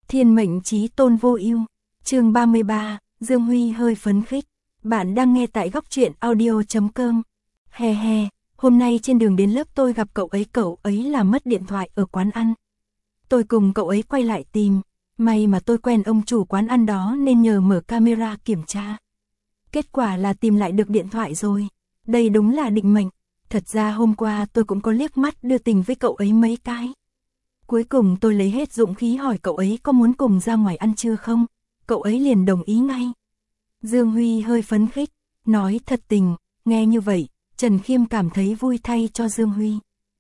Thiên mệnh chí tôn vô ưu. Chương 33, Dương Huy hơi phấn khích. Bạn đang nghe tại góc truyện audio.com. He he, hôm nay trên đường đến lớp tôi gặp cậu ấy làm mất điện thoại ở quán ăn. Tôi cùng cậu ấy quay lại tìm, may mà tôi quen ông chủ quán ăn đó nên nhờ mở camera kiểm tra. Kết quả là tìm lại được điện thoại rồi. Đây đúng là định mệnh. Thật ra hôm qua tôi cũng có liếc mắt đưa tình với cậu ấy mấy cái. Cuối cùng tôi lấy hết dũng khí hỏi cậu ấy có muốn cùng ra ngoài ăn trưa không? Cậu ấy liền đồng ý ngay. Dương Huy hơi phấn khích, nói thật tình, nghe như vậy, Trần Khiêm cảm thấy vui thay cho Dương Huy.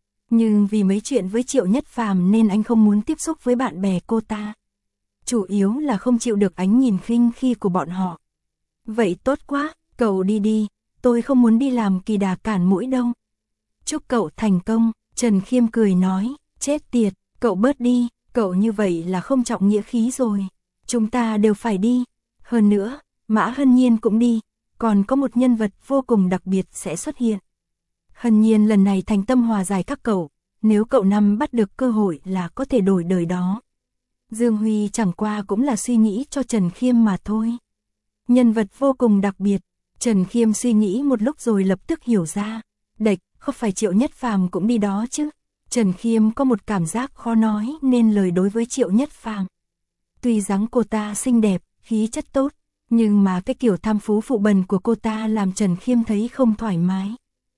Nhưng vì mấy chuyện với Triệu Nhất Phàm nên anh không muốn tiếp xúc với bạn bè cô ta. Chủ yếu là không chịu được ánh nhìn khinh khi của bọn họ. Vậy tốt quá, cậu đi đi, tôi không muốn đi làm kỳ đà cản mũi đâu. Chúc cậu thành công, Trần Khiêm cười nói, chết tiệt, cậu bớt đi, cậu như vậy là không trọng nghĩa khí rồi. Chúng ta đều phải đi. Hơn nữa, Mã Hân Nhiên cũng đi, còn có một nhân vật vô cùng đặc biệt sẽ xuất hiện. Hân Nhiên lần này thành tâm hòa giải các cậu, nếu cậu nắm bắt được cơ hội là có thể đổi đời đó. Dương Huy chẳng qua cũng là suy nghĩ cho Trần Khiêm mà thôi. Nhân vật vô cùng đặc biệt, Trần Khiêm suy nghĩ một lúc rồi lập tức hiểu ra. Đệch, không phải Triệu Nhất Phàm cũng đi đó chứ. Trần Khiêm có một cảm giác khó nói nên lời đối với Triệu Nhất Phàm. Tuy dáng cô ta xinh đẹp, khí chất tốt, nhưng mà cái kiểu tham phú phụ bần của cô ta làm Trần Khiêm thấy không thoải mái.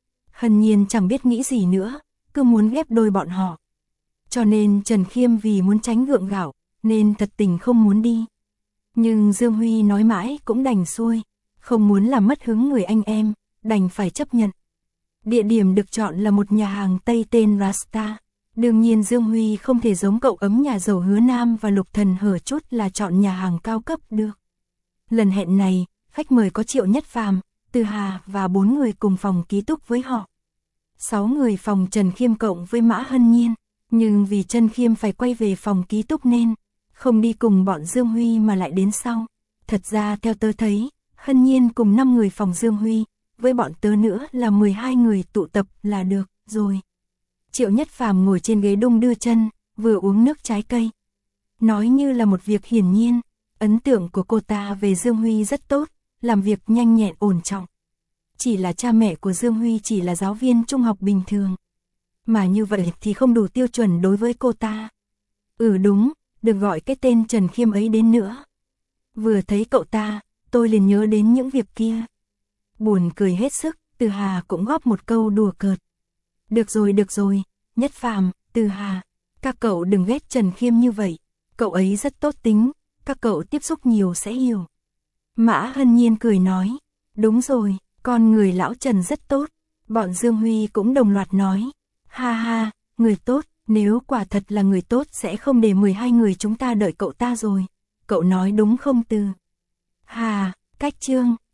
Hân Nhiên chẳng biết nghĩ gì nữa, cứ muốn ghép đôi bọn họ. Cho nên Trần Khiêm vì muốn tránh gượng gạo, nên thật tình không muốn đi. Nhưng Dương Huy nói mãi cũng đành xuôi, không muốn làm mất hứng người anh em, đành phải chấp nhận. Địa điểm được chọn là một nhà hàng Tây tên Rasta. Đương nhiên Dương Huy không thể giống cậu ấm nhà giàu Hứa Nam và Lục Thần hở chút là chọn nhà hàng cao cấp được. Lần hẹn này, khách mời có Triệu Nhất Phàm, Từ Hà và 4 người cùng phòng ký túc với họ. 6 người phòng Trần Khiêm cộng với Mã Hân Nhiên, nhưng vì Trần Khiêm phải quay về phòng ký túc nên không đi cùng bọn Dương Huy mà lại đến sau. Thật ra theo tớ thấy, Hân Nhiên cùng 5 người phòng Dương Huy, với bọn tớ nữa là 12 người tụ tập là được rồi. Triệu Nhất Phàm ngồi trên ghế đung đưa chân, vừa uống nước trái cây. Nói như là một việc hiển nhiên, ấn tượng của cô ta về Dương Huy rất tốt, làm việc nhanh nhẹn ổn trọng. Chỉ là cha mẹ của Dương Huy chỉ là giáo viên trung học bình thường. Mà như vậy thì không đủ tiêu chuẩn đối với cô ta. Đúng, đừng gọi cái tên Trần Khiêm ấy đến nữa. Vừa thấy cậu ta, tôi liền nhớ đến những việc kia. Buồn cười hết sức, Từ Hà cũng góp một câu đùa cợt. Được rồi, Nhất Phàm, Từ Hà, các cậu đừng ghét Trần Khiêm như vậy, cậu ấy rất tốt tính, các cậu tiếp xúc nhiều sẽ hiểu. Mã Hân Nhiên cười nói, đúng rồi, con người lão Trần rất tốt. Bọn Dương Huy cũng đồng loạt nói, ha ha, người tốt, nếu quả thật là người tốt sẽ không để 12 người chúng ta đợi cậu ta rồi. Cậu nói đúng không Từ Hà, cách chương.